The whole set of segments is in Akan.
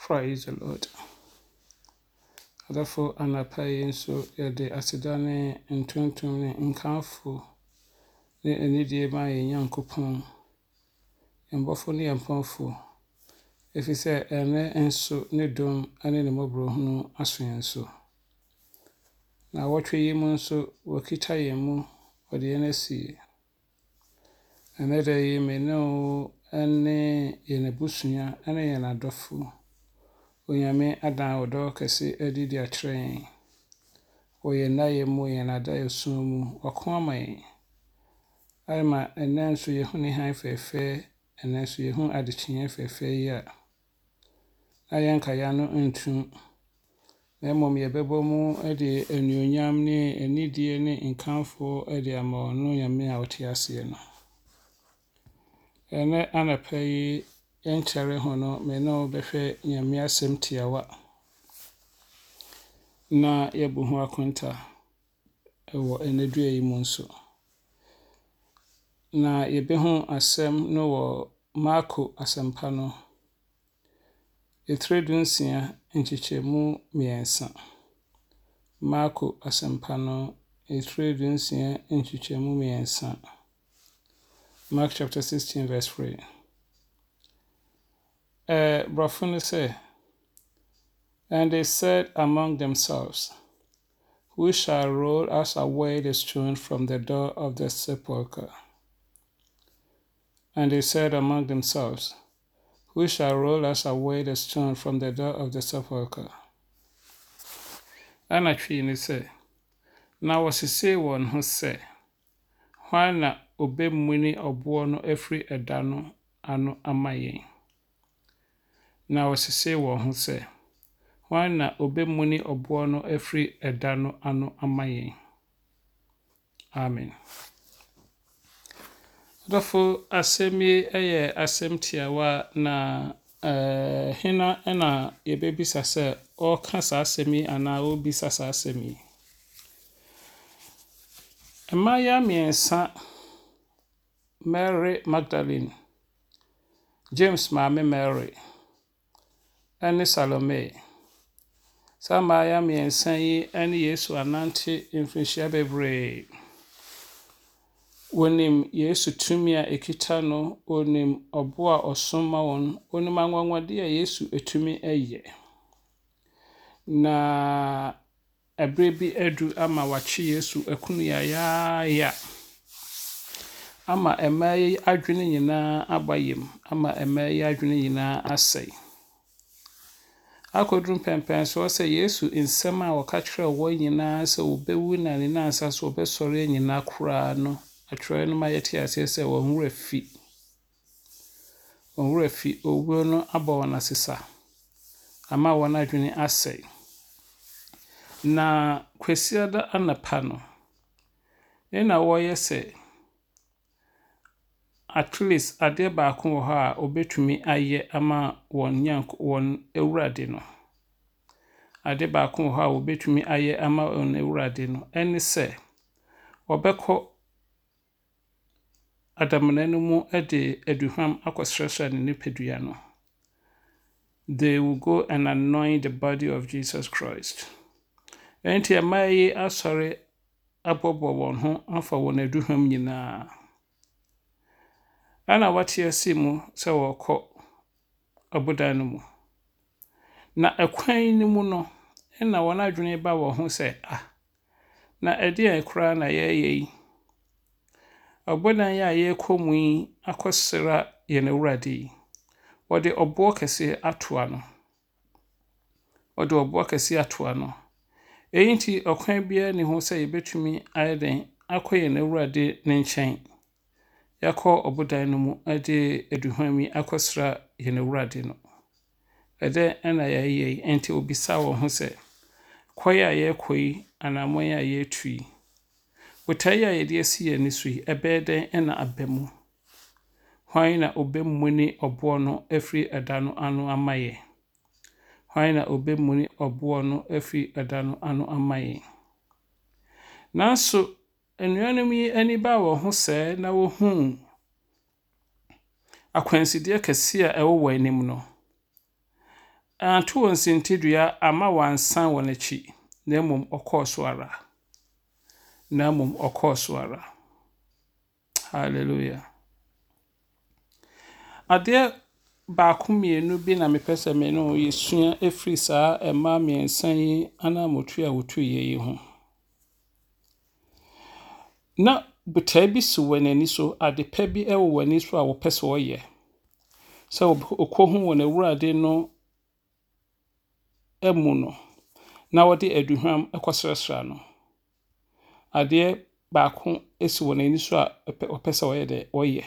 Praise the Lord. Therefore, anapa yi nso yɛde aseda ne ntontom ne nkamfo ne anidie ma yɛn Nyankopɔn, yɛmbɔfo ne yɛmpɔnfo, ɛfiri sɛ ɛnnɛ nso ne dom ne ne mmɔborɔhunu aso yɛn so. Na wɔtwe yi mu nso wɔkita yɛn mu wɔde yɛn asie. Ɛnnɛ da yi me ne wo ne yɛn abusua ne yɛn adɔfo Onyame adan ɔdɔ kɛse adidi akyerɛ yɛn. Wɔyɛ nnaeɛ mu, yɛn adaeɛso mu, wɔko ama yɛn. Ama ɛnnɛ nso yɛhu ne han fɛɛfɛ, ɛnnɛ nso yɛhu adekyeeɛ fɛɛfɛ yi a na yɛnka yɛn ano ntum. Na mmom yɛbɛbɔ mu de anuonyam ne anidie ne nkamfo de ama ɔno Nyame a ɔte aseɛ no. Ɛnnɛ anapa yi yɛnkyɛre ho no, me ne wo bɛhwɛ Nyame asɛm tiawa na yɛbu ho akonta wɔ ɛnnɛ dua yi mu nso. Na yɛbɛhu asɛm no wɔ Marko asɛmpa no, etire 16 nkyekyɛmu 3. Marko asɛmpa no, etire 16 nkyekyɛmu 3. Mark chapter 16 verse 3. Brɔfo no say, and they said among themselves, who shall roll us away the stone from the door of the sepulchre? And they said among themselves, who shall roll us away the stone from the door of the sepulchre? Ana twi ni say, na wɔsese wɔn ho sɛ, hwan na obemmuni ɔboɔ no afiri ɛda no ano ama yɛn? Na wɔsese wɔn ho sɛ, hwan na obemmuni ɔboɔ no afiri ɛda no ano ama yɛn? Amen. Dɔfo asɛm yi yɛ asɛm tiawa na hena na yɛbɛbisa sɛ ɔka saa asɛm yi anaa ɔbisa saa asɛm yi? Mmaayaa 3, Mary Magdalene, James maame Mary, ne Salome. Saa mmaayaa 3 yi ne Yesu anante mfirinhyia bebree. Wɔnim Yesu tumi a ɛkita no, wɔnim ɔbo a ɔsom ma wɔn, wɔnim anwanwade a Yesu etumi ɛyɛ. Na ɛberɛ bi adu ama wakye Yesu akunu yayaaya, ama mmaa yi adwene nyinaa aba yam, ama mmaa yi adwene nyinaa asɛe. Akɔduru mpɛmpɛn so sɛ Yesu nsɛm a wɔka kyerɛ wɔn nyinaa sɛ wɔbɛwu na ne nansa so wɔbɛsɔre nyinaa koraa no, atwerɛ no ma yɛte aseɛ sɛ wɔn werɛ fi owuo no abɔ wɔn asesa, ama wɔn adwene asɛe. Na kwasiada anapa no, na wɔyɛ sɛ at least adeɛ baako wɔ hɔ a obetumi ayɛ ama wɔn Awurade no. Adeɛ baako wɔ hɔ a obetumi ayɛ ama wɔn Awurade no ɛne sɛ wɔbɛkɔ adamena no mu de aduhwam akɔsrɛsrɛ ne nipadua no. They will go and anoint the body of Jesus Christ. Enti mmaa yi asɔre abɔbɔ wɔn ho afa wɔn aduhwam nyinaa. Ana wate asi mu sɛ wɔkɔ ɔbodan no mu. Na ɛkwan no mu no, na wɔn adwene ba wɔn ho sɛ, na ɛdeɛn koraa na yɛyɛ yi? Ɔbodan yi a yɛrekɔ mu yi akɔsra yɛn Awurade yi, wɔde ɔboɔ kɛse atoa no. Eyi nti ɔkwan biara ni ho sɛ yɛbɛtumi ayɛ den akɔ yɛn Awurade ne nkyɛn. Yɛkɔ ɔbodan no mu de aduhwam yi akɔsra yɛn Awurade no. Ɛdɛ ɛna yɛyɛ yi, enti obisa wɔn ho sɛ, kɔyɛ a yɛrekɔ yi anammɔn a yɛretu yi, botae a yɛde asi yɛn ani so yi, ɛbɛyɛ dɛn ɛna aba mu? Hwan na obemmuni ɔboɔ no afiri ɛda no ano ama yɛn? Hwan na obemmuni ɔboɔ no afiri ɛda no ano ama yɛn? Nanso, anuanom yi ani baa wɔn ho sɛɛ na wohuu akwansideɛ kɛse a ɛwɔ wɔn anim no. anto wɔn sintidua ama wansan wɔn akyi na mmom ɔkɔɔ so ara na mmom ɔkɔɔ so ara. Hallelujah. Adeɛ baako mmienu bi na mepɛ sɛ me no yɛsua ɛfiri saa mmaa mmiɛnsa yi anamotu a wɔtu yi ho. Na botaa bi si wɔn ani so, adepa bi wɔ wɔn ani so a wɔpɛ sɛ wɔyɛ. Sɛ ɔkɔhu wɔn awurade no mu no, na wɔde aduhwam kɔsrɛsrɛ no. Adeɛ baako si wɔn ani so a wɔpɛ sɛ wɔyɛ dɛ wɔyɛ.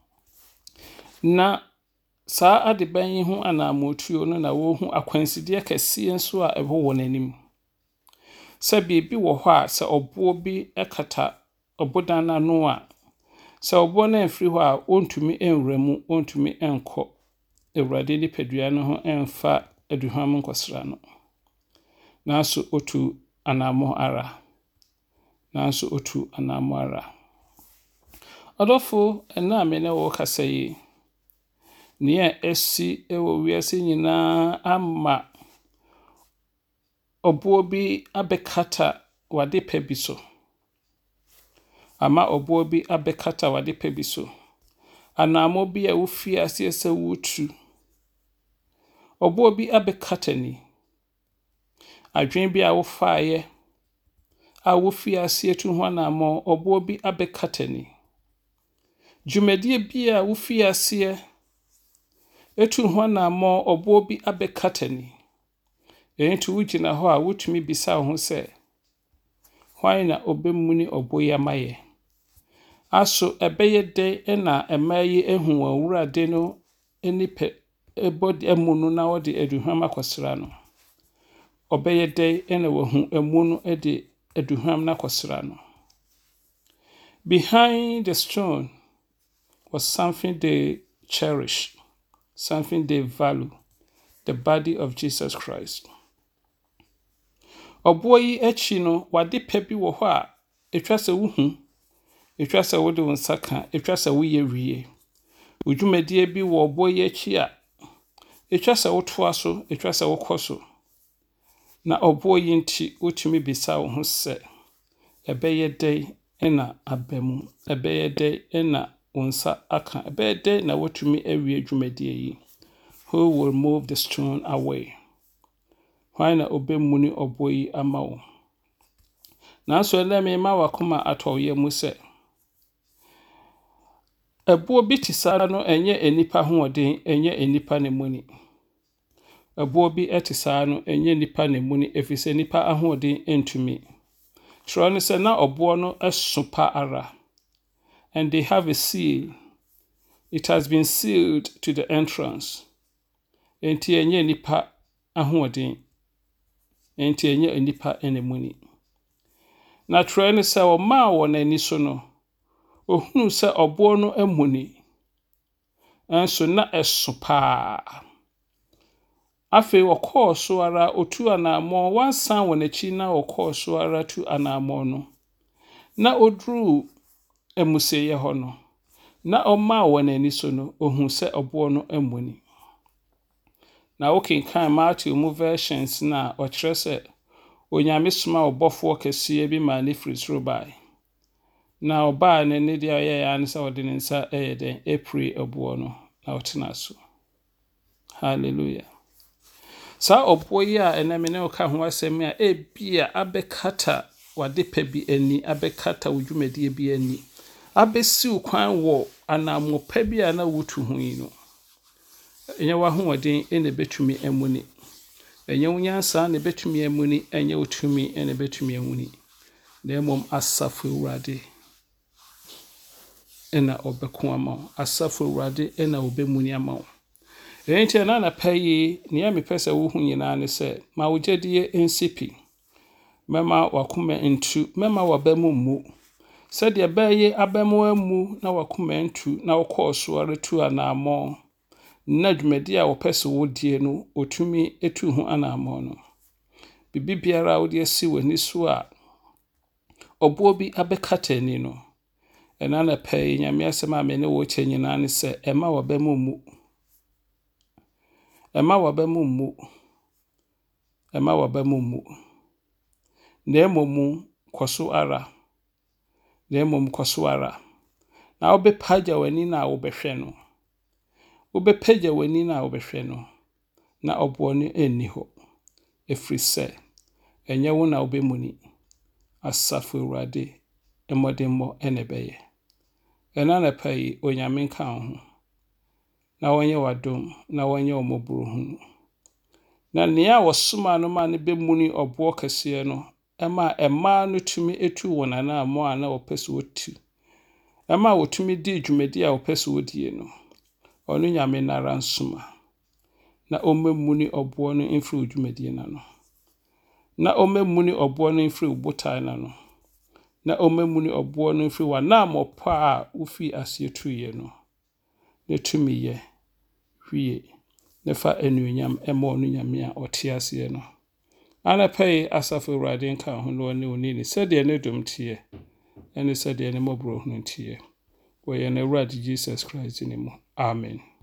Na saa adeban yi ho anamotuo no na wɔrehu akwansideɛ kɛseɛ nso a ɛwɔ wɔn anim. Sɛ biribi wɔ hɔ a sɛ ɔboɔ bi kata ɔbodan n'ano a, sɛ ɔboɔ no amfiri hɔ a ɔntumi nwura mu, ɔntumi nkɔ Awurade nipadua no ho mfa aduhwam nkɔsra no. Nanso otu anammɔ ara. Ɔdɔfo, ɛna me ne wo kasa yi, nea asi wɔ wiase nyinaa ama ɔboɔ bi abɛkata w'adepa bi so. Anammɔ bi a wofi aseɛ sɛ wotu. Ɔboɔ bi abɛkata ni. Adwene bi a wofaeɛ a wofi aseɛ tu ho anammɔ, ɔboɔ bi abɛkata ni. Dwumadie bi a wofi aseɛ etu ho anammɔ, ɔboɔ bi abɛkata ni. Ɛnti wogyina hɔ a wotumi bisa wo ho sɛ, hwan na ɔbɛmuni ɔboɔ yi ama yɛ? Aso ɛbɛyɛ dɛn na mmaa yi ehu wɔn awurade no nipa mu no na wɔde aduhwam akɔsra no. Ɔbɛyɛ dɛn na wɔhu emu no de aduhwam no akɔsra no. Behind the stone was something they cherish, something they value, the body of Jesus Christ. Ɔboɔ yi akyi no, w'adepa bi wɔ hɔ a etwa sɛ wohu, etwa sɛ wode wo nsa ka, etwa sɛ woyɛ wie. Odwumadie bi wɔ ɔboɔ yi akyi a etwa sɛ wotoa so, etwa sɛ wokɔ so. Na ɔboɔ yi nti wotumi bisa wo ho sɛ, ɛbɛyɛ dɛn na aba mu? Ɛbɛyɛ dɛn na wo nsa aka? Ɛbɛyɛ dɛn na wotumi awie dwumadie yi? Who will move the stone away? Hwan na ɔbɛmuni ɔboɔ yi ama wo? Nanso ɛnɛ mema wakoma atɔyɛ mu sɛ, ɛboɔ bi te saa no ɛnyɛ enipa hoɔden, ɛnyɛ enipa ne muni. Ɛboɔ bi te saa no ɛnyɛ nipa ne muni, efisɛ nipa ahoɔden ntumi. Kyerɛ ne sɛ na ɔboɔ no ɛso pa ara. And they have a seal. It has been sealed to the entrance. Enti ɛnyɛ nipa ahoɔden. Enti ɛnyɛ nipa ne muni. Na kyerɛ ne sɛ ɔmaa wɔ n'ani so no, ohunu sɛ ɔboɔ no amuni. Ɛnso na ɛso paa. Afei wɔkɔɔ so ara otu anammɔ, wansan wɔ n'akyi na wɔkɔɔ so ara tu anammɔ no. Na oduru amuseyɛ hɔ no, na ɔmaa wɔ n'ani so no, ohu sɛ ɔboɔ no amuni. Na wokenkan Matthew mu versions na ɔkyerɛ sɛ Onyame soma ɔbɔfoɔ kɛseɛ bi ma ne firi soro bae. Na ɔbaa ne deɛ ɔyɛ ya ne sɛ ɔde ne nsa ɛyɛ dɛn apiri ɔboɔ no na ɔtena so. Hallelujah. Saa ɔboɔ yi a ɛnɛ me ne wo ka ho asɛm a ebia abɛkata w'adepa bi ani, abɛkata wo dwumadie bi ani, abɛsiw kwan wɔ anammɔpa bi a na wotu ho yi no. Ɛnyɛ w'ahoɔden na ebetumi amuni. Ɛnyɛ wo nyansa na ebetumi amuni, ɛnyɛ wo tumi na ebetumi amuni. Na mmom Asafo Awurade na ɔbɛko ama wo. Asafo Awurade na ɔbɛmuni ama wo. Enti na anapa yi, nea mepɛ sɛ wohu nyinaa ne sɛ, ma wo gyedie nsipi. Mɛma wakoma ntu, mɛma waba mu mmu. Sɛdeɛ bɛyɛ aba mu amu na wakoma ntu na wokɔɔ so ara tu anammɔ. Na dwumadi a wɔpɛ sɛ wodie no, otumi etu ho anammɔ no. Bibi biara a wode asi w'ani so a ɔboɔ bi abɛkata ani no. Ɛna anapa yi, Nyame asɛm a me ne wo kyɛ nyinaa ne sɛ, ɛma waba mu mmu. Ɛma waba mu mmu. ɛma waba mu na mmom kɔso ara na wobɛpagya w'ani na wobɛhwɛ no na ɔboɔ no ɛnni hɔ ɛfiri sɛ ɛnyɛ wo na wobɛmuni Asafo Awurade mmɔdemmɔ ɛna ɛbɛyɛ ɛna anɔpa yi Onyame nka wo ho na wɔnyɛ w'adom na wɔnyɛ wo mmɔborɔhunu na nea wɔsoma no ma no bɛmuni ɔboɔ kɛseɛ no ɛma ɛmaa no tumi etu wɔn anammɔ a na wɔpɛ sɛ wɔtu ɛma wɔtumi di dwumadi a wɔpɛ sɛ wɔdie no ɔno Nyame nara nsoma na ɔmmɛmuni ɔboɔ no mfiri dwumadi no ano na ɔmmɛmuni ɔboɔ no mfiri botae no ano na ɔmmɛmuni ɔboɔ no mfiri w'anammɔpa a wofi aseɛ tuiɛ no na tumi yɛ hwie na fa anuonyam ɛma ɔno Nyame a ɔte aseɛ no anɔpa yi Asafo Awurade nka ho na ɔne onini sɛdeɛ ne dom teɛ ɛne sɛdeɛ ne mmɔborɔhunu teɛ wɔ yɛn Awurade Jesus Christ ne mu amen